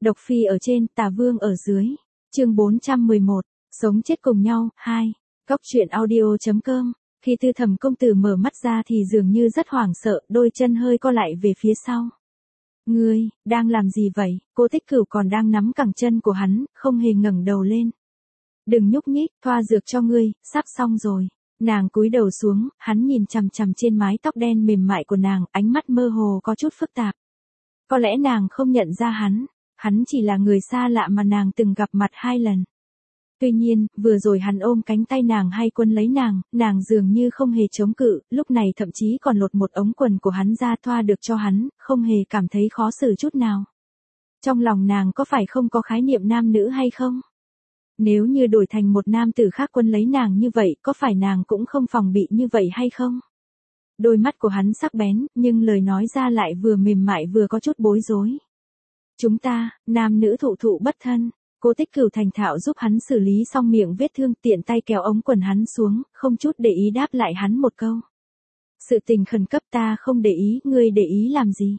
Độc phi ở trên, tà vương ở dưới. Chương 411, sống chết cùng nhau, 2. Góc truyện audio.com. Khi Tư Thẩm công tử mở mắt ra thì dường như rất hoảng sợ, đôi chân hơi co lại về phía sau. Ngươi, đang làm gì vậy? Cô Tích Cửu còn đang nắm cẳng chân của hắn, không hề ngẩng đầu lên. Đừng nhúc nhích, thoa dược cho ngươi, sắp xong rồi. Nàng cúi đầu xuống, hắn nhìn chằm chằm trên mái tóc đen mềm mại của nàng, ánh mắt mơ hồ có chút phức tạp. Có lẽ nàng không nhận ra hắn chỉ là người xa lạ mà nàng từng gặp mặt 2 lần. Tuy nhiên, vừa rồi hắn ôm cánh tay nàng hay quấn lấy nàng dường như không hề chống cự, lúc này thậm chí còn lột một ống quần của hắn ra thoa được cho hắn, không hề cảm thấy khó xử chút nào. Trong lòng nàng có phải không có khái niệm nam nữ hay không? Nếu như đổi thành một nam tử khác quấn lấy nàng như vậy, có phải nàng cũng không phòng bị như vậy hay không? Đôi mắt của hắn sắc bén, nhưng lời nói ra lại vừa mềm mại vừa có chút bối rối. Chúng ta, nam nữ thụ bất thân. Cô Tích Cửu thành thạo giúp hắn xử lý xong miệng vết thương, tiện tay kéo ống quần hắn xuống, không chút để ý đáp lại hắn một câu. Sự tình khẩn cấp ta không để ý, ngươi để ý làm gì?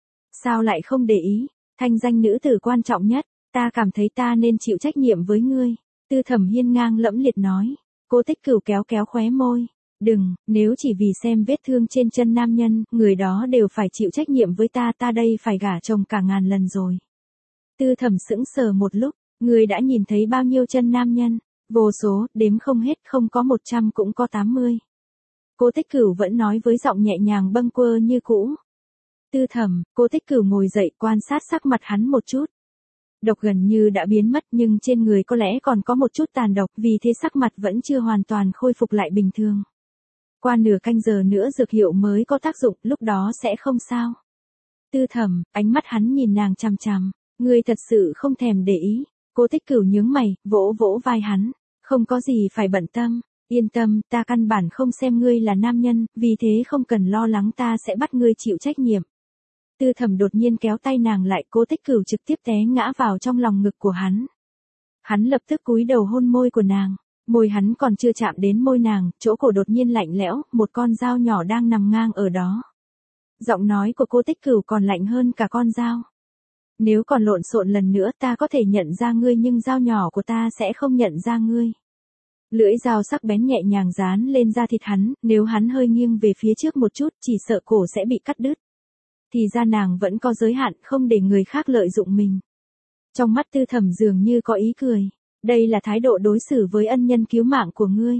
Sao lại không để ý? Thanh danh nữ tử quan trọng nhất, ta cảm thấy ta nên chịu trách nhiệm với ngươi. Tư Thẩm hiên ngang lẫm liệt nói. Cô Tích Cửu kéo kéo khóe môi. Đừng, nếu chỉ vì xem vết thương trên chân nam nhân, người đó đều phải chịu trách nhiệm với ta đây phải gả chồng cả ngàn lần rồi. Tư Thẩm sững sờ một lúc. Ngươi đã nhìn thấy bao nhiêu chân nam nhân? Vô số, đếm không hết, không có 100 cũng có 80. Cô Tích Cửu vẫn nói với giọng nhẹ nhàng bâng quơ như cũ. Tư Thẩm, cô Tích Cửu ngồi dậy quan sát sắc mặt hắn một chút. Độc gần như đã biến mất nhưng trên người có lẽ còn có một chút tàn độc, vì thế sắc mặt vẫn chưa hoàn toàn khôi phục lại bình thường. Qua nửa canh giờ nữa dược hiệu mới có tác dụng, lúc đó sẽ không sao. Tư Thẩm, ánh mắt hắn nhìn nàng chằm chằm. Ngươi thật sự không thèm để ý. Cô Tích Cửu nhướng mày, vỗ vỗ vai hắn. Không có gì phải bận tâm. Yên tâm, ta căn bản không xem ngươi là nam nhân, vì thế không cần lo lắng ta sẽ bắt ngươi chịu trách nhiệm. Tư Thẩm đột nhiên kéo tay nàng lại, Cô Tích Cửu trực tiếp té ngã vào trong lòng ngực của hắn. Hắn lập tức cúi đầu hôn môi của nàng. Môi hắn còn chưa chạm đến môi nàng, chỗ cổ đột nhiên lạnh lẽo, một con dao nhỏ đang nằm ngang ở đó. Giọng nói của Cô Tích Cửu còn lạnh hơn cả con dao. Nếu còn lộn xộn lần nữa ta có thể nhận ra ngươi nhưng dao nhỏ của ta sẽ không nhận ra ngươi. Lưỡi dao sắc bén nhẹ nhàng dán lên da thịt hắn, nếu hắn hơi nghiêng về phía trước một chút chỉ sợ cổ sẽ bị cắt đứt. Thì ra nàng vẫn có giới hạn, không để người khác lợi dụng mình. Trong mắt Tư Thẩm dường như có ý cười. Đây là thái độ đối xử với ân nhân cứu mạng của ngươi.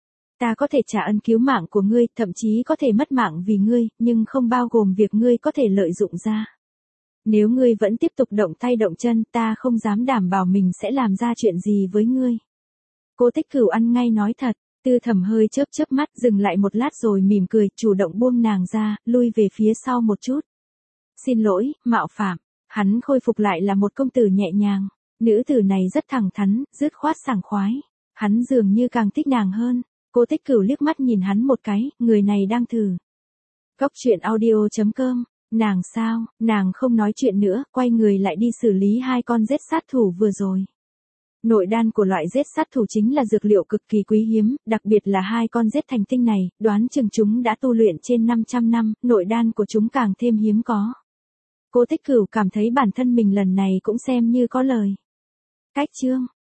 Ta có thể trả ân cứu mạng của ngươi, thậm chí có thể mất mạng vì ngươi, nhưng không bao gồm việc ngươi có thể lợi dụng ra. Nếu ngươi vẫn tiếp tục động tay động chân, ta không dám đảm bảo mình sẽ làm ra chuyện gì với ngươi. Cô Tích Cửu ăn ngay nói thật. Tư Thẩm hơi chớp mắt, dừng lại một lát rồi mỉm cười, chủ động buông nàng ra, lui về phía sau một chút. Xin lỗi, mạo phạm. Hắn khôi phục lại là một công tử nhẹ nhàng. Nữ tử này rất thẳng thắn, dứt khoát sảng khoái. Hắn dường như càng thích nàng hơn. Cô Tích Cửu liếc mắt nhìn hắn một cái, người này đang thử. Góc truyện audio.com. Nàng sao? Nàng không nói chuyện nữa, quay người lại đi xử lý 2 con giết sát thủ vừa rồi. Nội đan của loại giết sát thủ chính là dược liệu cực kỳ quý hiếm, đặc biệt là 2 con giết thành tinh này, đoán chừng chúng đã tu luyện trên 500 năm, nội đan của chúng càng thêm hiếm có. Cô Tích Cửu cảm thấy bản thân mình lần này cũng xem như có lời. Cách chương